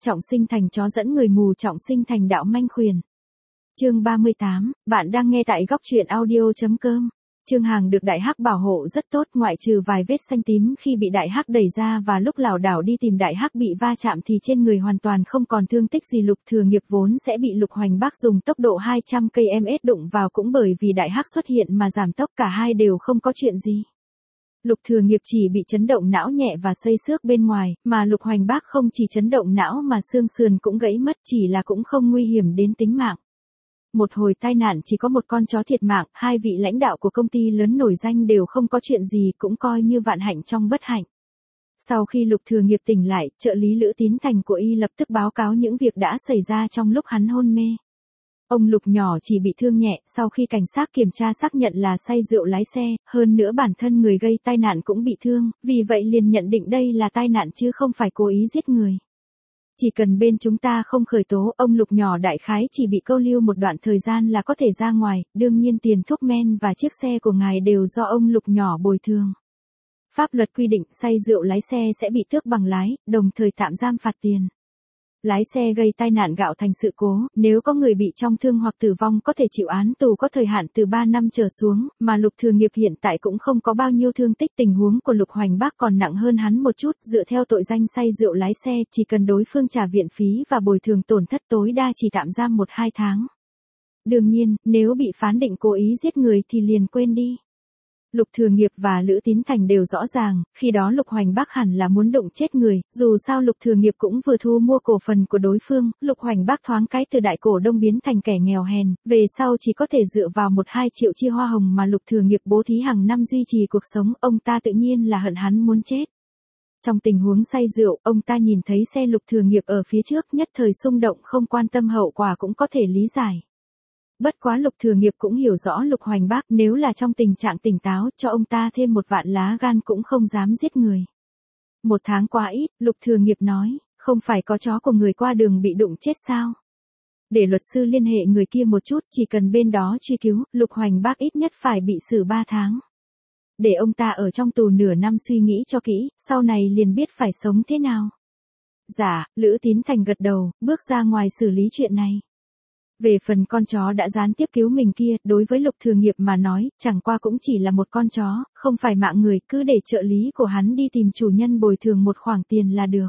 Trọng sinh thành chó dẫn người mù, trọng sinh thành đạo manh khuyển. Chương 38, bạn đang nghe tại góc truyện audio.com. Trương Hằng được Đại Hắc bảo hộ rất tốt, ngoại trừ vài vết xanh tím khi bị Đại Hắc đẩy ra và lúc lảo đảo đi tìm Đại Hắc bị va chạm thì trên người hoàn toàn không còn thương tích gì. Lục Thừa Nghiệp vốn sẽ bị Lục Hoành Bác dùng tốc độ 200 km đụng vào cũng bởi vì Đại Hắc xuất hiện mà giảm tốc, cả hai đều không có chuyện gì. Lục Thừa Nghiệp chỉ bị chấn động não nhẹ và xây xước bên ngoài, mà Lục Hoành Bác không chỉ chấn động não mà xương sườn cũng gãy mất, chỉ là cũng không nguy hiểm đến tính mạng. Một hồi tai nạn chỉ có một con chó thiệt mạng, hai vị lãnh đạo của công ty lớn nổi danh đều không có chuyện gì, cũng coi như vạn hạnh trong bất hạnh. Sau khi Lục Thừa Nghiệp tỉnh lại, trợ lý Lữ Tín Thành của y lập tức báo cáo những việc đã xảy ra trong lúc hắn hôn mê. Ông Lục nhỏ chỉ bị thương nhẹ, sau khi cảnh sát kiểm tra xác nhận là say rượu lái xe, hơn nữa bản thân người gây tai nạn cũng bị thương, vì vậy liền nhận định đây là tai nạn chứ không phải cố ý giết người. Chỉ cần bên chúng ta không khởi tố, ông Lục nhỏ đại khái chỉ bị câu lưu một đoạn thời gian là có thể ra ngoài, đương nhiên tiền thuốc men và chiếc xe của ngài đều do ông Lục nhỏ bồi thường. Pháp luật quy định say rượu lái xe sẽ bị tước bằng lái, đồng thời tạm giam phạt tiền. Lái xe gây tai nạn gạo thành sự cố, nếu có người bị trọng thương hoặc tử vong có thể chịu án tù có thời hạn từ 3 năm trở xuống, mà Lục Thừa Nghiệp hiện tại cũng không có bao nhiêu thương tích, tình huống của Lục Hoành Bác còn nặng hơn hắn một chút, dựa theo tội danh say rượu lái xe, chỉ cần đối phương trả viện phí và bồi thường tổn thất tối đa chỉ tạm giam 1-2 tháng. Đương nhiên, nếu bị phán định cố ý giết người thì liền quên đi. Lục Thừa Nghiệp và Lữ Tín Thành đều rõ ràng, khi đó Lục Hoành Bác hẳn là muốn đụng chết người, dù sao Lục Thừa Nghiệp cũng vừa thu mua cổ phần của đối phương, Lục Hoành Bác thoáng cái từ đại cổ đông biến thành kẻ nghèo hèn, về sau chỉ có thể dựa vào 1-2 triệu chia hoa hồng mà Lục Thừa Nghiệp bố thí hàng năm duy trì cuộc sống, ông ta tự nhiên là hận hắn muốn chết. Trong tình huống say rượu, ông ta nhìn thấy xe Lục Thừa Nghiệp ở phía trước, nhất thời xung động không quan tâm hậu quả cũng có thể lý giải. Bất quá Lục Thừa Nghiệp cũng hiểu rõ Lục Hoành Bác, nếu là trong tình trạng tỉnh táo, cho ông ta thêm 1 vạn lá gan cũng không dám giết người. 1 tháng quá ít, Lục Thừa Nghiệp nói, không phải có chó của người qua đường bị đụng chết sao? Để luật sư liên hệ người kia một chút, chỉ cần bên đó truy cứu, Lục Hoành Bác ít nhất phải bị xử 3 tháng. Để ông ta ở trong tù nửa năm suy nghĩ cho kỹ, sau này liền biết phải sống thế nào. Dạ, Lữ Tín Thành gật đầu, bước ra ngoài xử lý chuyện này. Về phần con chó đã gián tiếp cứu mình kia, đối với Lục Thừa Nghiệp mà nói, chẳng qua cũng chỉ là một con chó, không phải mạng người, cứ để trợ lý của hắn đi tìm chủ nhân bồi thường một khoản tiền là được.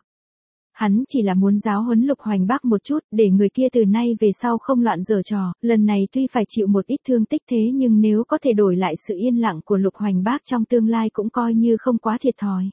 Hắn chỉ là muốn giáo huấn Lục Hoành Bác một chút, để người kia từ nay về sau không loạn giở trò, lần này tuy phải chịu một ít thương tích thế nhưng nếu có thể đổi lại sự yên lặng của Lục Hoành Bác trong tương lai cũng coi như không quá thiệt thòi.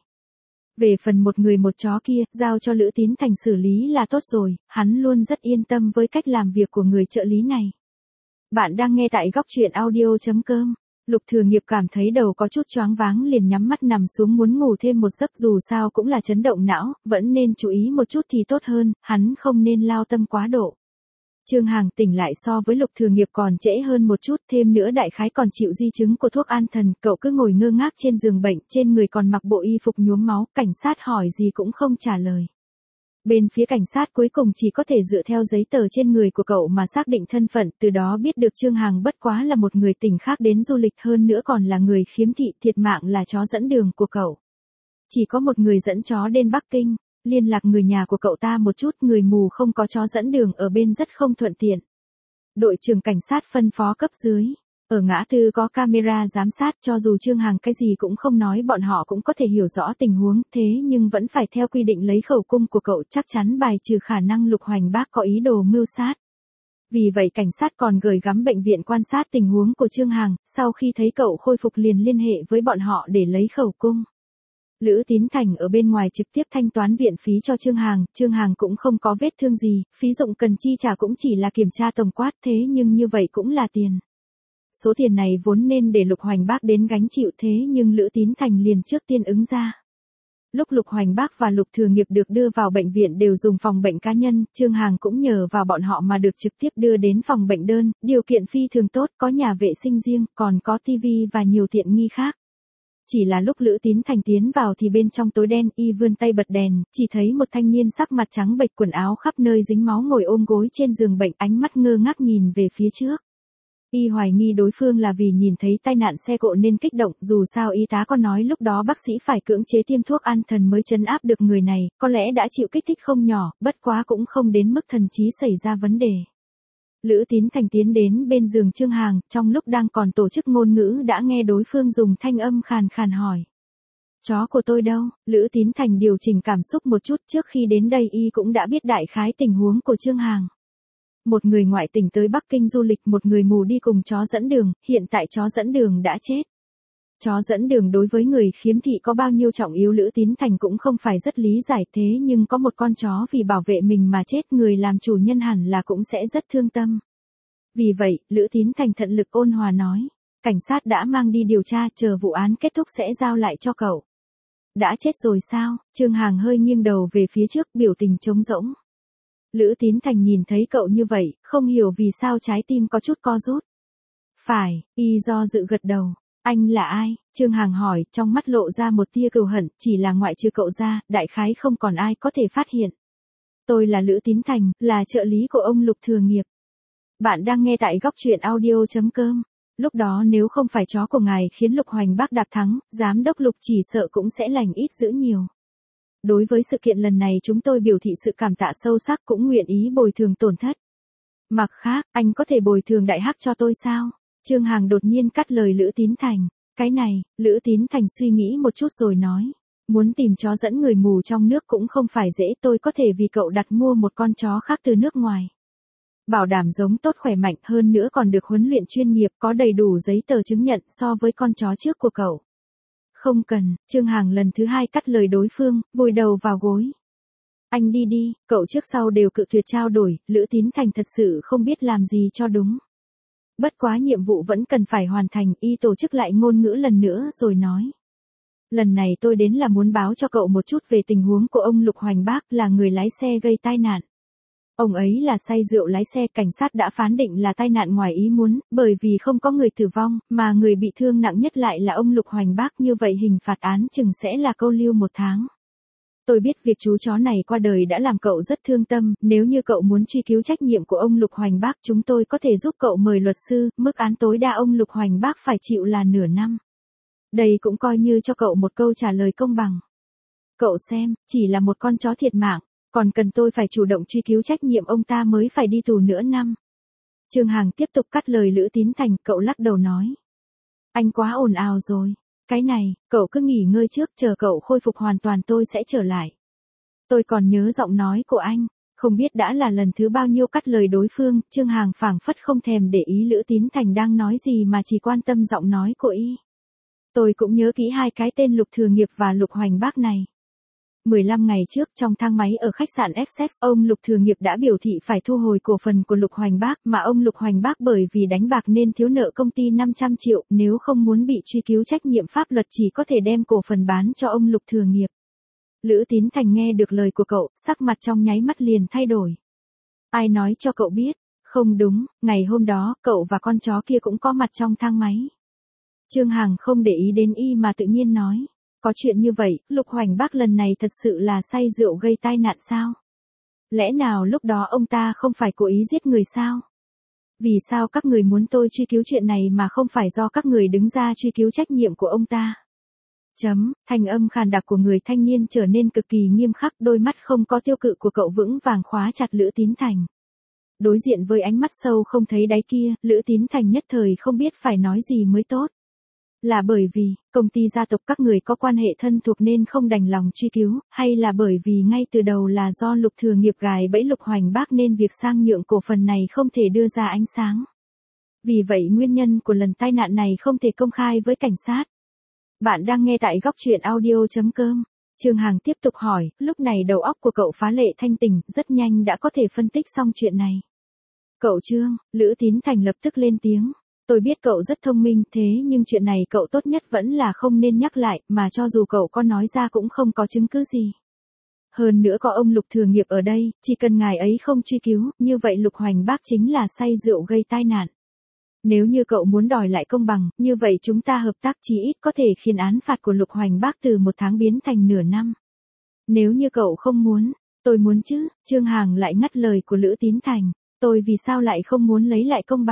Về phần một người một chó kia, giao cho Lữ Tín Thành xử lý là tốt rồi, hắn luôn rất yên tâm với cách làm việc của người trợ lý này. Bạn đang nghe tại góc truyện audio.com. Lục Thừa Nghiệp cảm thấy đầu có chút choáng váng liền nhắm mắt nằm xuống muốn ngủ thêm một giấc, dù sao cũng là chấn động não, vẫn nên chú ý một chút thì tốt hơn, hắn không nên lao tâm quá độ. Trương Hằng tỉnh lại so với Lục Thừa Nghiệp còn trễ hơn một chút, thêm nữa đại khái còn chịu di chứng của thuốc an thần, cậu cứ ngồi ngơ ngác trên giường bệnh, trên người còn mặc bộ y phục nhuốm máu, cảnh sát hỏi gì cũng không trả lời. Bên phía cảnh sát cuối cùng chỉ có thể dựa theo giấy tờ trên người của cậu mà xác định thân phận, từ đó biết được Trương Hằng bất quá là một người tỉnh khác đến du lịch, hơn nữa còn là người khiếm thị, thiệt mạng là chó dẫn đường của cậu. Chỉ có một người dẫn chó đến Bắc Kinh. Liên lạc người nhà của cậu ta một chút, người mù không có chó dẫn đường ở bên rất không thuận tiện. Đội trưởng cảnh sát phân phó cấp dưới. Ở ngã tư có camera giám sát, cho dù Trương Hằng cái gì cũng không nói bọn họ cũng có thể hiểu rõ tình huống, thế nhưng vẫn phải theo quy định lấy khẩu cung của cậu, chắc chắn bài trừ khả năng Lục Hoành Bác có ý đồ mưu sát. Vì vậy cảnh sát còn gửi gắm bệnh viện quan sát tình huống của Trương Hằng, sau khi thấy cậu khôi phục liền liên hệ với bọn họ để lấy khẩu cung. Lữ Tín Thành ở bên ngoài trực tiếp thanh toán viện phí cho Trương Hằng cũng không có vết thương gì, phí dụng cần chi trả cũng chỉ là kiểm tra tổng quát, thế nhưng như vậy cũng là tiền. Số tiền này vốn nên để Lục Hoành Bác đến gánh chịu, thế nhưng Lữ Tín Thành liền trước tiên ứng ra. Lúc Lục Hoành Bác và Lục Thừa Nghiệp được đưa vào bệnh viện đều dùng phòng bệnh cá nhân, Trương Hằng cũng nhờ vào bọn họ mà được trực tiếp đưa đến phòng bệnh đơn, điều kiện phi thường tốt, có nhà vệ sinh riêng, còn có tivi và nhiều tiện nghi khác. Chỉ là lúc Lữ Tín Thành tiến vào thì bên trong tối đen, y vươn tay bật đèn, chỉ thấy một thanh niên sắc mặt trắng bệch, quần áo khắp nơi dính máu ngồi ôm gối trên giường bệnh, ánh mắt ngơ ngác nhìn về phía trước. Y hoài nghi đối phương là vì nhìn thấy tai nạn xe cộ nên kích động, dù sao y tá có nói lúc đó bác sĩ phải cưỡng chế tiêm thuốc an thần mới trấn áp được người này, có lẽ đã chịu kích thích không nhỏ, bất quá cũng không đến mức thần trí xảy ra vấn đề. Lữ Tín Thành tiến đến bên giường Trương Hằng, trong lúc đang còn tổ chức ngôn ngữ đã nghe đối phương dùng thanh âm khàn khàn hỏi. Chó của tôi đâu? Lữ Tín Thành điều chỉnh cảm xúc một chút, trước khi đến đây y cũng đã biết đại khái tình huống của Trương Hằng. Một người ngoại tỉnh tới Bắc Kinh du lịch, một người mù đi cùng chó dẫn đường, hiện tại chó dẫn đường đã chết. Chó dẫn đường đối với người khiếm thị có bao nhiêu trọng yếu Lữ Tín Thành cũng không phải rất lý giải, thế nhưng có một con chó vì bảo vệ mình mà chết, người làm chủ nhân hẳn là cũng sẽ rất thương tâm. Vì vậy, Lữ Tín Thành thận lực ôn hòa nói, cảnh sát đã mang đi điều tra, chờ vụ án kết thúc sẽ giao lại cho cậu. Đã chết rồi sao? Trương Hằng hơi nghiêng đầu về phía trước, biểu tình trống rỗng. Lữ Tín Thành nhìn thấy cậu như vậy, không hiểu vì sao trái tim có chút co rút. Phải, y do dự gật đầu. Anh là ai? Trương Hằng hỏi, trong mắt lộ ra một tia cừu hận, chỉ là ngoại trừ cậu ra, đại khái không còn ai có thể phát hiện. Tôi là Lữ Tín Thành, là trợ lý của ông Lục Thừa Nghiệp. Bạn đang nghe tại góc truyện audio.com. Lúc đó nếu không phải chó của ngài khiến Lục Hoành Bác đạp thắng, giám đốc Lục chỉ sợ cũng sẽ lành ít dữ nhiều. Đối với sự kiện lần này chúng tôi biểu thị sự cảm tạ sâu sắc, cũng nguyện ý bồi thường tổn thất. Mặt khác, anh có thể bồi thường đại hắc cho tôi sao? Trương Hằng đột nhiên cắt lời Lữ Tín Thành. Cái này, Lữ Tín Thành suy nghĩ một chút rồi nói. Muốn tìm chó dẫn người mù trong nước cũng không phải dễ, tôi có thể vì cậu đặt mua một con chó khác từ nước ngoài. Bảo đảm giống tốt khỏe mạnh, hơn nữa còn được huấn luyện chuyên nghiệp, có đầy đủ giấy tờ chứng nhận so với con chó trước của cậu. Không cần, Trương Hằng lần thứ hai cắt lời đối phương, vùi đầu vào gối. Anh đi đi, cậu trước sau đều cự tuyệt trao đổi, Lữ Tín Thành thật sự không biết làm gì cho đúng. Bất quá nhiệm vụ vẫn cần phải hoàn thành, y tổ chức lại ngôn ngữ lần nữa rồi nói. Lần này tôi đến là muốn báo cho cậu một chút về tình huống của ông Lục Hoành Bác, là người lái xe gây tai nạn. Ông ấy là say rượu lái xe, cảnh sát đã phán định là tai nạn ngoài ý muốn, bởi vì không có người tử vong, mà người bị thương nặng nhất lại là ông Lục Hoành Bác, như vậy hình phạt án chừng sẽ là câu lưu 1 tháng. Tôi biết việc chú chó này qua đời đã làm cậu rất thương tâm, nếu như cậu muốn truy cứu trách nhiệm của ông Lục Hoành Bác, chúng tôi có thể giúp cậu mời luật sư, mức án tối đa ông Lục Hoành Bác phải chịu là nửa năm. Đây cũng coi như cho cậu một câu trả lời công bằng. Cậu xem, chỉ là một con chó thiệt mạng, còn cần tôi phải chủ động truy cứu trách nhiệm ông ta mới phải đi tù nửa năm. Trương Hằng tiếp tục cắt lời Lữ Tín Thành, cậu lắc đầu nói. Anh quá ồn ào rồi. Cái này, cậu cứ nghỉ ngơi trước, chờ cậu khôi phục hoàn toàn tôi sẽ trở lại. Tôi còn nhớ giọng nói của anh, không biết đã là lần thứ bao nhiêu cắt lời đối phương, Trương Hằng phảng phất không thèm để ý Lữ Tín Thành đang nói gì mà chỉ quan tâm giọng nói của y. Tôi cũng nhớ kỹ hai cái tên Lục Thừa Nghiệp và Lục Hoành Bác này. 15 ngày trước trong thang máy ở khách sạn Essex, ông Lục Thừa Nghiệp đã biểu thị phải thu hồi cổ phần của Lục Hoành Bác, mà ông Lục Hoành Bác bởi vì đánh bạc nên thiếu nợ công ty 500 triệu, nếu không muốn bị truy cứu trách nhiệm pháp luật chỉ có thể đem cổ phần bán cho ông Lục Thừa Nghiệp. Lữ Tín Thành nghe được lời của cậu, sắc mặt trong nháy mắt liền thay đổi. Ai nói cho cậu biết? Không đúng, ngày hôm đó, cậu và con chó kia cũng có mặt trong thang máy. Trương Hằng không để ý đến y mà tự nhiên nói. Có chuyện như vậy, Lục Hoành Bác lần này thật sự là say rượu gây tai nạn sao? Lẽ nào lúc đó ông ta không phải cố ý giết người sao? Vì sao các người muốn tôi truy cứu chuyện này mà không phải do các người đứng ra truy cứu trách nhiệm của ông ta? Thanh âm khàn đặc của người thanh niên trở nên cực kỳ nghiêm khắc, đôi mắt không có tiêu cự của cậu vững vàng khóa chặt Lữ Tín Thành. Đối diện với ánh mắt sâu không thấy đáy kia, Lữ Tín Thành nhất thời không biết phải nói gì mới tốt. Là bởi vì, công ty gia tộc các người có quan hệ thân thuộc nên không đành lòng truy cứu, hay là bởi vì ngay từ đầu là do Lục Thừa Nghiệp gài bẫy Lục Hoành Bác nên việc sang nhượng cổ phần này không thể đưa ra ánh sáng. Vì vậy nguyên nhân của lần tai nạn này không thể công khai với cảnh sát. Bạn đang nghe tại góc truyện audio.com. Trương Hằng tiếp tục hỏi, lúc này đầu óc của cậu phá lệ thanh tỉnh, rất nhanh đã có thể phân tích xong chuyện này. Cậu Trương, Lữ Tín Thành lập tức lên tiếng. Tôi biết cậu rất thông minh, thế nhưng chuyện này cậu tốt nhất vẫn là không nên nhắc lại, mà cho dù cậu có nói ra cũng không có chứng cứ gì. Hơn nữa có ông Lục Thừa Nghiệp ở đây, chỉ cần ngài ấy không truy cứu, như vậy Lục Hoành Bác chính là say rượu gây tai nạn. Nếu như cậu muốn đòi lại công bằng, như vậy chúng ta hợp tác, chí ít có thể khiến án phạt của Lục Hoành Bác từ 1 tháng biến thành nửa năm. Nếu như cậu không muốn, tôi muốn chứ, Trương Hằng lại ngắt lời của Lữ Tín Thành, tôi vì sao lại không muốn lấy lại công bằng.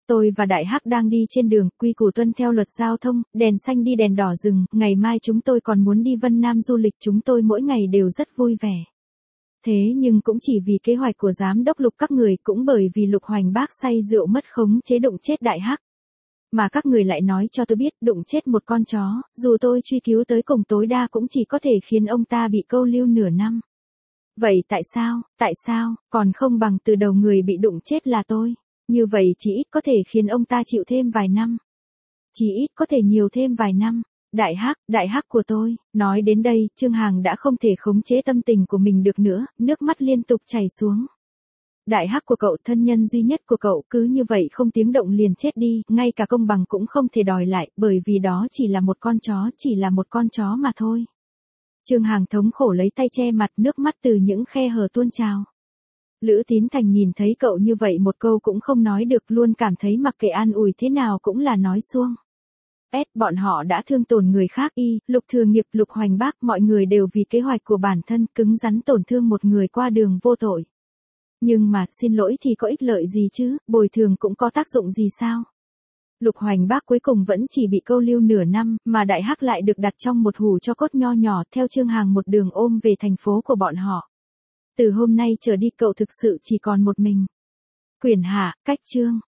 Tôi và Đại Hắc đang đi trên đường, quy củ tuân theo luật giao thông, đèn xanh đi đèn đỏ dừng, ngày mai chúng tôi còn muốn đi Vân Nam du lịch, chúng tôi mỗi ngày đều rất vui vẻ. Thế nhưng cũng chỉ vì kế hoạch của giám đốc Lục các người, cũng bởi vì Lục Hoành Bác say rượu mất khống chế đụng chết Đại Hắc. Mà các người lại nói cho tôi biết đụng chết một con chó, dù tôi truy cứu tới cùng tối đa cũng chỉ có thể khiến ông ta bị câu lưu nửa năm. Vậy tại sao, còn không bằng từ đầu người bị đụng chết là tôi. Như vậy chỉ ít có thể khiến ông ta chịu thêm vài năm. Chỉ ít có thể nhiều thêm vài năm. Đại Hắc của tôi. Nói đến đây, Trương Hằng đã không thể khống chế tâm tình của mình được nữa, nước mắt liên tục chảy xuống. Đại Hắc của cậu, thân nhân duy nhất của cậu, cứ như vậy không tiếng động liền chết đi, ngay cả công bằng cũng không thể đòi lại, bởi vì đó chỉ là một con chó mà thôi. Trương Hằng thống khổ lấy tay che mặt, nước mắt từ những khe hở tuôn trào. Lữ Tín Thành nhìn thấy cậu như vậy một câu cũng không nói được, luôn cảm thấy mặc kệ an ủi thế nào cũng là nói suông. Bọn họ đã thương tổn người khác, Lục Thừa Nghiệp, Lục Hoành Bác, mọi người đều vì kế hoạch của bản thân cứng rắn tổn thương một người qua đường vô tội. Nhưng mà, xin lỗi thì có ích lợi gì chứ, bồi thường cũng có tác dụng gì sao? Lục Hoành Bác cuối cùng vẫn chỉ bị câu lưu nửa năm, mà Đại Hắc lại được đặt trong một hũ tro cốt nho nhỏ, theo Trương Hằng một đường ôm về thành phố của bọn họ. Từ hôm nay trở đi cậu thực sự chỉ còn một mình. Quyển hạ, cách chương.